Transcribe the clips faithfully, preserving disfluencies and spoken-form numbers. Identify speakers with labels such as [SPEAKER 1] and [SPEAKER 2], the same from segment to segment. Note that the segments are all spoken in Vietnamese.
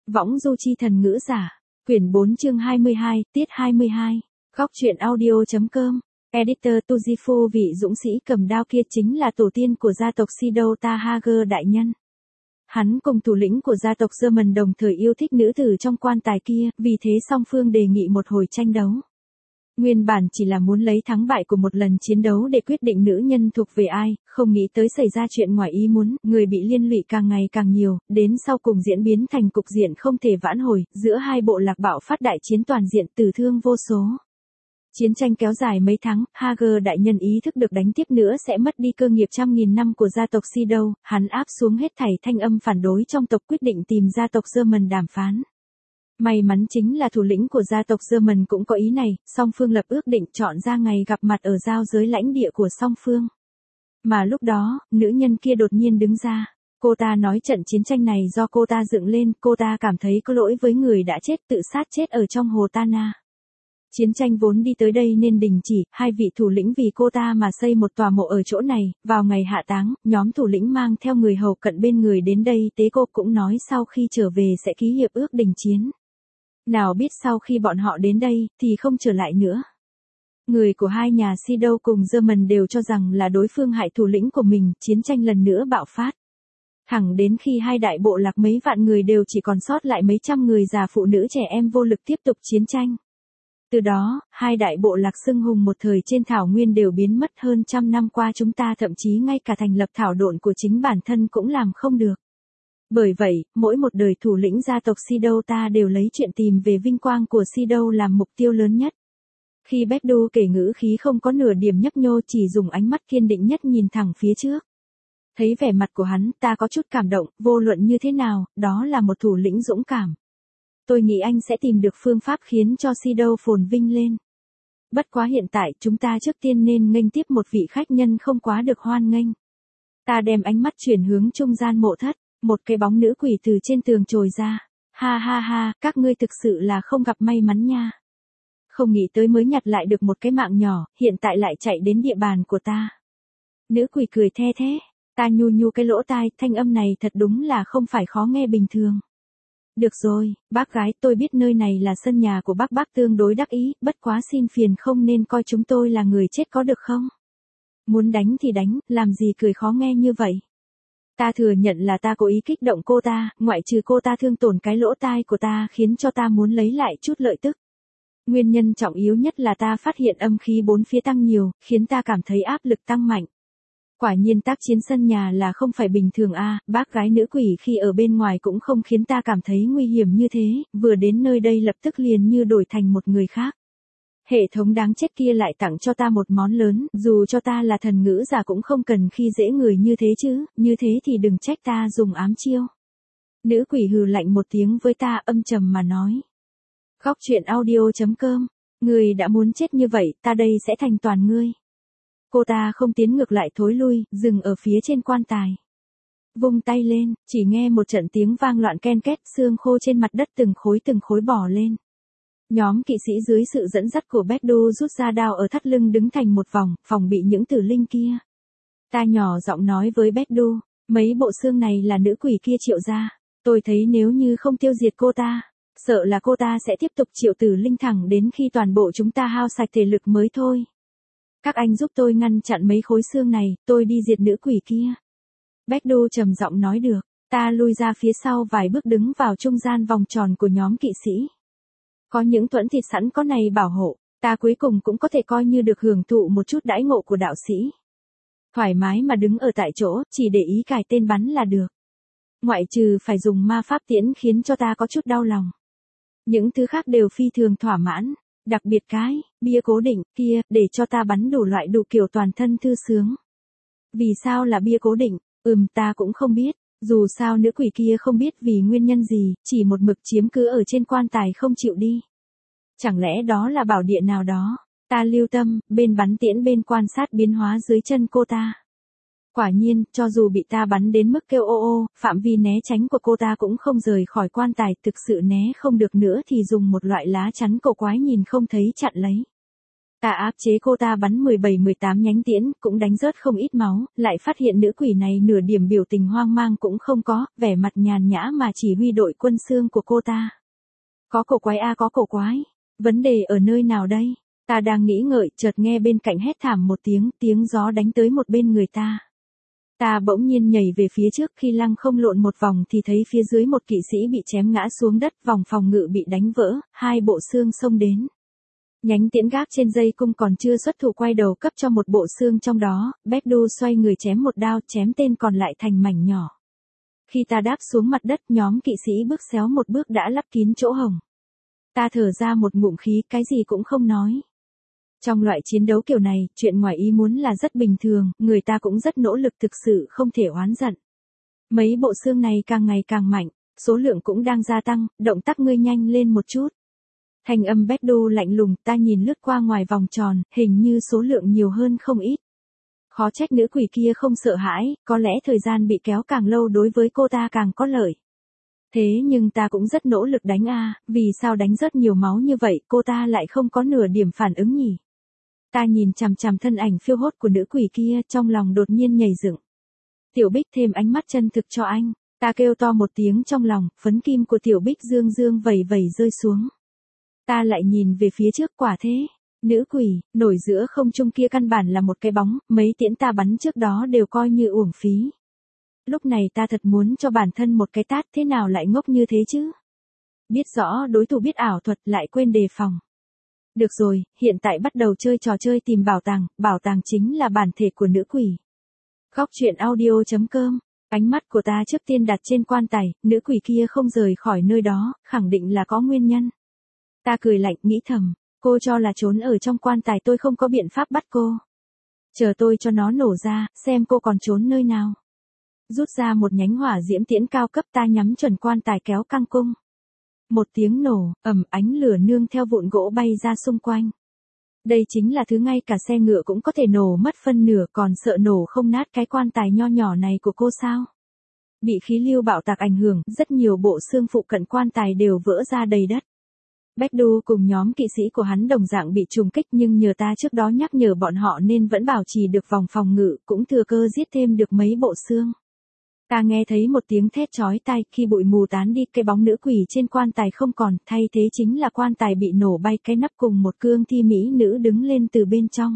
[SPEAKER 1] Võng du chi thần ngữ giả. Quyển bốn chương hai mươi hai, tiết hai mươi hai. Góc truyện audio.com. Editor Tujifu vị dũng sĩ cầm đao kia chính là tổ tiên của gia tộc Siddhartha Hager đại nhân. Hắn cùng thủ lĩnh của gia tộc German đồng thời yêu thích nữ tử trong quan tài kia, vì thế song phương đề nghị một hồi tranh đấu. Nguyên bản chỉ là muốn lấy thắng bại của một lần chiến đấu để quyết định nữ nhân thuộc về ai, không nghĩ tới xảy ra chuyện ngoài ý muốn, người bị liên lụy càng ngày càng nhiều, đến sau cùng diễn biến thành cục diện không thể vãn hồi, giữa hai bộ lạc bạo phát đại chiến toàn diện, tử thương vô số. Chiến tranh kéo dài mấy tháng, Hager đại nhân ý thức được đánh tiếp nữa sẽ mất đi cơ nghiệp trăm nghìn năm của gia tộc Sido, hắn áp xuống hết thảy thanh âm phản đối trong tộc, quyết định tìm gia tộc German đàm phán. May mắn chính là thủ lĩnh của gia tộc German cũng có ý này, song phương lập ước định chọn ra ngày gặp mặt ở giao giới lãnh địa của song phương. Mà lúc đó, nữ nhân kia đột nhiên đứng ra. Cô ta nói trận chiến tranh này do cô ta dựng lên, cô ta cảm thấy có lỗi với người đã chết, tự sát chết ở trong hồ Tana. Chiến tranh vốn đi tới đây nên đình chỉ, hai vị thủ lĩnh vì cô ta mà xây một tòa mộ ở chỗ này, vào ngày hạ táng, nhóm thủ lĩnh mang theo người hầu cận bên người đến đây, tế cô cũng nói sau khi trở về sẽ ký hiệp ước đình chiến. Nào biết sau khi bọn họ đến đây, thì không trở lại nữa. Người của hai nhà Sido cùng German đều cho rằng là đối phương hại thủ lĩnh của mình, chiến tranh lần nữa bạo phát. Thẳng đến khi hai đại bộ lạc mấy vạn người đều chỉ còn sót lại mấy trăm người già phụ nữ trẻ em vô lực tiếp tục chiến tranh. Từ đó, hai đại bộ lạc xưng hùng một thời trên thảo nguyên đều biến mất, hơn trăm năm qua chúng ta thậm chí ngay cả thành lập thảo độn của chính bản thân cũng làm không được. Bởi vậy, mỗi một đời thủ lĩnh gia tộc Sido ta đều lấy chuyện tìm về vinh quang của Sido làm mục tiêu lớn nhất. Khi Bekdu kể ngữ khí không có nửa điểm nhấp nhô, chỉ dùng ánh mắt kiên định nhất nhìn thẳng phía trước. Thấy vẻ mặt của hắn, ta có chút cảm động, vô luận như thế nào, đó là một thủ lĩnh dũng cảm. Tôi nghĩ anh sẽ tìm được phương pháp khiến cho Sido phồn vinh lên. Bất quá hiện tại, chúng ta trước tiên nên nghênh tiếp một vị khách nhân không quá được hoan nghênh. Ta đem ánh mắt chuyển hướng trung gian mộ thất. Một cái bóng nữ quỷ từ trên tường trồi ra. Ha ha ha, các ngươi thực sự là không gặp may mắn nha. Không nghĩ tới mới nhặt lại được một cái mạng nhỏ, hiện tại lại chạy đến địa bàn của ta. Nữ quỷ cười the thế. Ta nhu nhu cái lỗ tai, thanh âm này thật đúng là không phải khó nghe bình thường. Được rồi, bác gái, tôi biết nơi này là sân nhà của bác bác tương đối đắc ý, bất quá xin phiền không nên coi chúng tôi là người chết có được không? Muốn đánh thì đánh, làm gì cười khó nghe như vậy? Ta thừa nhận là ta cố ý kích động cô ta, ngoại trừ cô ta thương tổn cái lỗ tai của ta khiến cho ta muốn lấy lại chút lợi tức. Nguyên nhân trọng yếu nhất là ta phát hiện âm khí bốn phía tăng nhiều, khiến ta cảm thấy áp lực tăng mạnh. Quả nhiên tác chiến sân nhà là không phải bình thường a, à, bác gái nữ quỷ khi ở bên ngoài cũng không khiến ta cảm thấy nguy hiểm như thế, vừa đến nơi đây lập tức liền như đổi thành một người khác. Hệ thống đáng chết kia lại tặng cho ta một món lớn, dù cho ta là thần ngữ giả cũng không cần khi dễ người như thế chứ, như thế thì đừng trách ta dùng ám chiêu. Nữ quỷ hừ lạnh một tiếng với ta, âm trầm mà nói. Góc truyện audio.com, người đã muốn chết như vậy, ta đây sẽ thành toàn ngươi. Cô ta không tiến ngược lại thối lui, dừng ở phía trên quan tài. Vung tay lên, chỉ nghe một trận tiếng vang loạn ken két, xương khô trên mặt đất từng khối từng khối bỏ lên. Nhóm kỵ sĩ dưới sự dẫn dắt của Bekdu rút ra đao ở thắt lưng đứng thành một vòng, phòng bị những tử linh kia. Ta nhỏ giọng nói với Bekdu, mấy bộ xương này là nữ quỷ kia triệu ra. Tôi thấy nếu như không tiêu diệt cô ta, sợ là cô ta sẽ tiếp tục triệu tử linh thẳng đến khi toàn bộ chúng ta hao sạch thể lực mới thôi. Các anh giúp tôi ngăn chặn mấy khối xương này, tôi đi diệt nữ quỷ kia. Bekdu trầm giọng nói được, ta lui ra phía sau vài bước đứng vào trung gian vòng tròn của nhóm kỵ sĩ. Có những thuẫn thịt sẵn có này bảo hộ, ta cuối cùng cũng có thể coi như được hưởng thụ một chút đãi ngộ của đạo sĩ. Thoải mái mà đứng ở tại chỗ, chỉ để ý cài tên bắn là được. Ngoại trừ phải dùng ma pháp tiễn khiến cho ta có chút đau lòng. Những thứ khác đều phi thường thỏa mãn, đặc biệt cái, bia cố định, kia, để cho ta bắn đủ loại đủ kiểu toàn thân thư sướng. Vì sao là bia cố định, ừm ta cũng không biết. Dù sao nữ quỷ kia không biết vì nguyên nhân gì, chỉ một mực chiếm cứ ở trên quan tài không chịu đi. Chẳng lẽ đó là bảo địa nào đó? Ta lưu tâm, bên bắn tiễn bên quan sát biến hóa dưới chân cô ta. Quả nhiên, cho dù bị ta bắn đến mức kêu ô ô, phạm vi né tránh của cô ta cũng không rời khỏi quan tài, thực sự né không được nữa thì dùng một loại lá chắn cổ quái nhìn không thấy chặn lấy. Ta áp chế cô ta bắn mười bảy mười tám nhánh tiễn, cũng đánh rớt không ít máu, lại phát hiện nữ quỷ này nửa điểm biểu tình hoang mang cũng không có, vẻ mặt nhàn nhã mà chỉ huy đội quân xương của cô ta. Có cổ quái a có cổ quái. Vấn đề ở nơi nào đây? Ta đang nghĩ ngợi, chợt nghe bên cạnh hét thảm một tiếng, tiếng gió đánh tới một bên người ta. Ta bỗng nhiên nhảy về phía trước, khi lăng không lộn một vòng thì thấy phía dưới một kỵ sĩ bị chém ngã xuống đất, vòng phòng ngự bị đánh vỡ, hai bộ xương xông đến. Nhánh tiễn gác trên dây cung còn chưa xuất thủ quay đầu cấp cho một bộ xương trong đó, Baekdu xoay người chém một đao, chém tên còn lại thành mảnh nhỏ. Khi ta đáp xuống mặt đất, nhóm kỵ sĩ bước xéo một bước đã lấp kín chỗ hổng. Ta thở ra một ngụm khí, cái gì cũng không nói. Trong loại chiến đấu kiểu này, chuyện ngoài ý muốn là rất bình thường, người ta cũng rất nỗ lực, thực sự không thể oán giận. Mấy bộ xương này càng ngày càng mạnh, số lượng cũng đang gia tăng, động tác ngươi nhanh lên một chút. Thanh âm Baekdu lạnh lùng, ta nhìn lướt qua ngoài vòng tròn, hình như số lượng nhiều hơn không ít. Khó trách nữ quỷ kia không sợ hãi, có lẽ thời gian bị kéo càng lâu đối với cô ta càng có lợi. Thế nhưng ta cũng rất nỗ lực đánh a, vì sao đánh rất nhiều máu như vậy, cô ta lại không có nửa điểm phản ứng nhỉ? Ta nhìn chằm chằm thân ảnh phiêu hốt của nữ quỷ kia, trong lòng đột nhiên nhảy dựng. Tiểu Bích thêm ánh mắt chân thực cho anh, ta kêu to một tiếng trong lòng, phấn kim của Tiểu Bích dương dương vẩy vẩy rơi xuống. Ta lại nhìn về phía trước, quả thế, nữ quỷ, nổi giữa không trung kia căn bản là một cái bóng, mấy tiễn ta bắn trước đó đều coi như uổng phí. Lúc này ta thật muốn cho bản thân một cái tát, thế nào lại ngốc như thế chứ? Biết rõ đối thủ biết ảo thuật lại quên đề phòng. Được rồi, hiện tại bắt đầu chơi trò chơi tìm bảo tàng, bảo tàng chính là bản thể của nữ quỷ. Góc truyện audio chấm com, ánh mắt của ta trước tiên đặt trên quan tài, nữ quỷ kia không rời khỏi nơi đó, khẳng định là có nguyên nhân. Ta cười lạnh, nghĩ thầm, cô cho là trốn ở trong quan tài tôi không có biện pháp bắt cô. Chờ tôi cho nó nổ ra, xem cô còn trốn nơi nào. Rút ra một nhánh hỏa diễm tiễn cao cấp, ta nhắm chuẩn quan tài kéo căng cung. Một tiếng nổ, ầm, ánh lửa nương theo vụn gỗ bay ra xung quanh. Đây chính là thứ ngay cả xe ngựa cũng có thể nổ mất phân nửa, còn sợ nổ không nát cái quan tài nho nhỏ này của cô sao? Bị khí lưu bạo tạc ảnh hưởng, rất nhiều bộ xương phụ cận quan tài đều vỡ ra đầy đất. Baekdu cùng nhóm kỵ sĩ của hắn đồng dạng bị trùng kích, nhưng nhờ ta trước đó nhắc nhở bọn họ nên vẫn bảo trì được vòng phòng ngự, cũng thừa cơ giết thêm được mấy bộ xương. Ta nghe thấy một tiếng thét chói tai, khi bụi mù tán đi, cái bóng nữ quỷ trên quan tài không còn, thay thế chính là quan tài bị nổ bay cái nắp cùng một cương thi mỹ nữ đứng lên từ bên trong.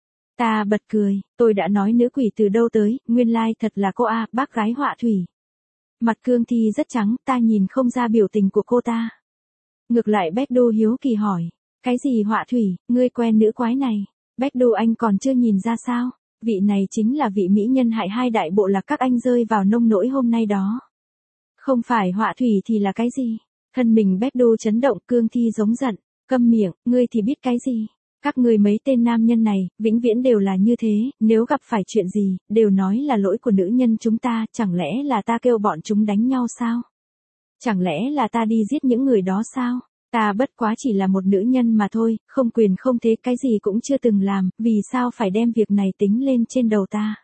[SPEAKER 1] Ta bật cười, tôi đã nói nữ quỷ từ đâu tới, nguyên lai thật là cô a, bác gái họa thủy. Mặt cương thi rất trắng, ta nhìn không ra biểu tình của cô ta. Ngược lại Baekdu hiếu kỳ hỏi, cái gì họa thủy, ngươi quen nữ quái này? Baekdu anh còn chưa nhìn ra sao? Vị này chính là vị mỹ nhân hại hai đại bộ lạc các anh rơi vào nông nỗi hôm nay đó. Không phải họa thủy thì là cái gì? Thân mình Baekdu chấn động, cương thi giống giận, câm miệng, ngươi thì biết cái gì? Các ngươi mấy tên nam nhân này, vĩnh viễn đều là như thế, nếu gặp phải chuyện gì, đều nói là lỗi của nữ nhân chúng ta, chẳng lẽ là ta kêu bọn chúng đánh nhau sao? Chẳng lẽ là ta đi giết những người đó sao? Ta bất quá chỉ là một nữ nhân mà thôi, không quyền không thế, cái gì cũng chưa từng làm, vì sao phải đem việc này tính lên trên đầu ta?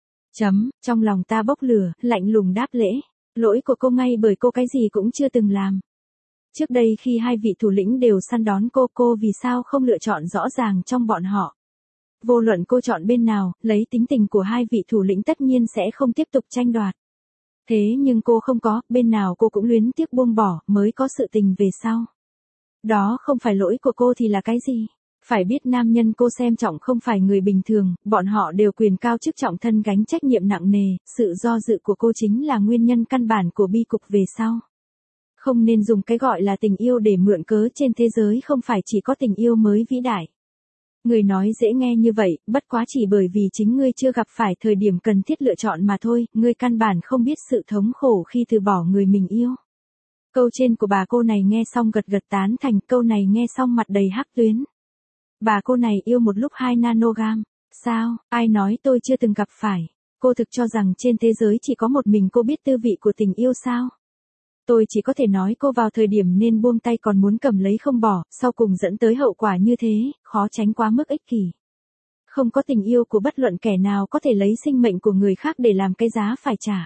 [SPEAKER 1] Chấm, trong lòng ta bốc lửa, lạnh lùng đáp lễ. Lỗi của cô ngay bởi cô cái gì cũng chưa từng làm. Trước đây khi hai vị thủ lĩnh đều săn đón cô, cô vì sao không lựa chọn rõ ràng trong bọn họ? Vô luận cô chọn bên nào, lấy tính tình của hai vị thủ lĩnh tất nhiên sẽ không tiếp tục tranh đoạt. Thế nhưng cô không có, bên nào cô cũng luyến tiếc buông bỏ, mới có sự tình về sau. Đó không phải lỗi của cô thì là cái gì? Phải biết nam nhân cô xem trọng không phải người bình thường, bọn họ đều quyền cao chức trọng, thân gánh trách nhiệm nặng nề, sự do dự của cô chính là nguyên nhân căn bản của bi cục về sau. Không nên dùng cái gọi là tình yêu để mượn cớ, trên thế giới không phải chỉ có tình yêu mới vĩ đại. Người nói dễ nghe như vậy, bất quá chỉ bởi vì chính ngươi chưa gặp phải thời điểm cần thiết lựa chọn mà thôi, ngươi căn bản không biết sự thống khổ khi từ bỏ người mình yêu. Câu trên của bà cô này nghe xong gật gật tán thành, câu này nghe xong mặt đầy hắc tuyến. Bà cô này yêu một lúc hai nanogam. Sao, ai nói tôi chưa từng gặp phải? Cô thực cho rằng trên thế giới chỉ có một mình cô biết tư vị của tình yêu sao? Tôi chỉ có thể nói cô vào thời điểm nên buông tay còn muốn cầm lấy không bỏ, sau cùng dẫn tới hậu quả như thế, khó tránh quá mức ích kỷ. Không có tình yêu của bất luận kẻ nào có thể lấy sinh mệnh của người khác để làm cái giá phải trả.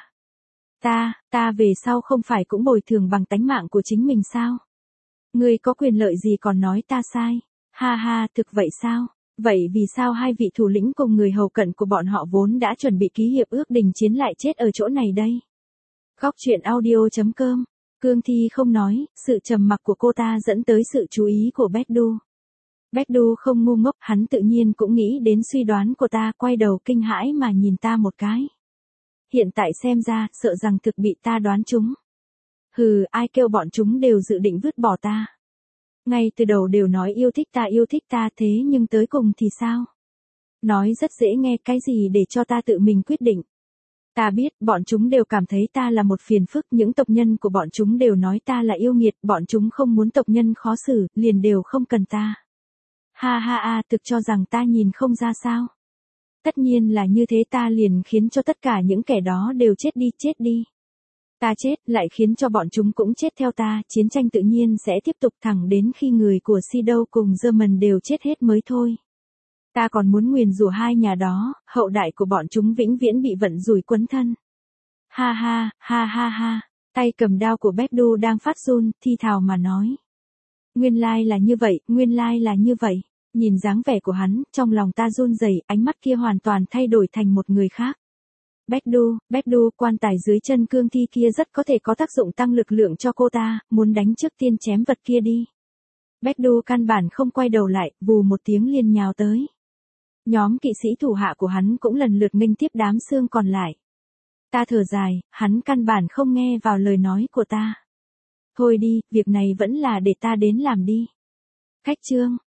[SPEAKER 1] Ta, ta về sau không phải cũng bồi thường bằng tánh mạng của chính mình sao? Ngươi có quyền lợi gì còn nói ta sai? Ha ha, thực vậy sao? Vậy vì sao hai vị thủ lĩnh cùng người hầu cận của bọn họ vốn đã chuẩn bị ký hiệp ước đình chiến lại chết ở chỗ này đây? Góc truyện audio.com. Cương Thi không nói, sự trầm mặc của cô ta dẫn tới sự chú ý của Becdu. Becdu không ngu ngốc, hắn tự nhiên cũng nghĩ đến suy đoán của ta, quay đầu kinh hãi mà nhìn ta một cái. Hiện tại xem ra, sợ rằng thực bị ta đoán chúng. Hừ, ai kêu bọn chúng đều dự định vứt bỏ ta. Ngay từ đầu đều nói yêu thích ta yêu thích ta, thế nhưng tới cùng thì sao? Nói rất dễ nghe, cái gì để cho ta tự mình quyết định. Ta biết, bọn chúng đều cảm thấy ta là một phiền phức, những tộc nhân của bọn chúng đều nói ta là yêu nghiệt, bọn chúng không muốn tộc nhân khó xử, liền đều không cần ta. Ha ha ha, thực cho rằng ta nhìn không ra sao? Tất nhiên là như thế, ta liền khiến cho tất cả những kẻ đó đều chết đi, chết đi. Ta chết, lại khiến cho bọn chúng cũng chết theo ta, chiến tranh tự nhiên sẽ tiếp tục thẳng đến khi người của Sido cùng German đều chết hết mới thôi. Ta còn muốn nguyền rủa hai nhà đó, hậu đại của bọn chúng vĩnh viễn bị vận rủi quấn thân. Ha ha, ha ha ha, tay cầm đao của Becdu đang phát run, thi thào mà nói. Nguyên lai là như vậy, nguyên lai là như vậy. Nhìn dáng vẻ của hắn, trong lòng ta run rẩy, ánh mắt kia hoàn toàn thay đổi thành một người khác. Becdu, Becdu, quan tài dưới chân Cương Thi kia rất có thể có tác dụng tăng lực lượng cho cô ta, muốn đánh trước tiên chém vật kia đi. Becdu căn bản không quay đầu lại, vù một tiếng liền nhào tới. Nhóm kỵ sĩ thủ hạ của hắn cũng lần lượt nghênh tiếp đám xương còn lại. Ta thở dài, hắn căn bản không nghe vào lời nói của ta. Thôi đi, việc này vẫn là để ta đến làm đi. Khách trương.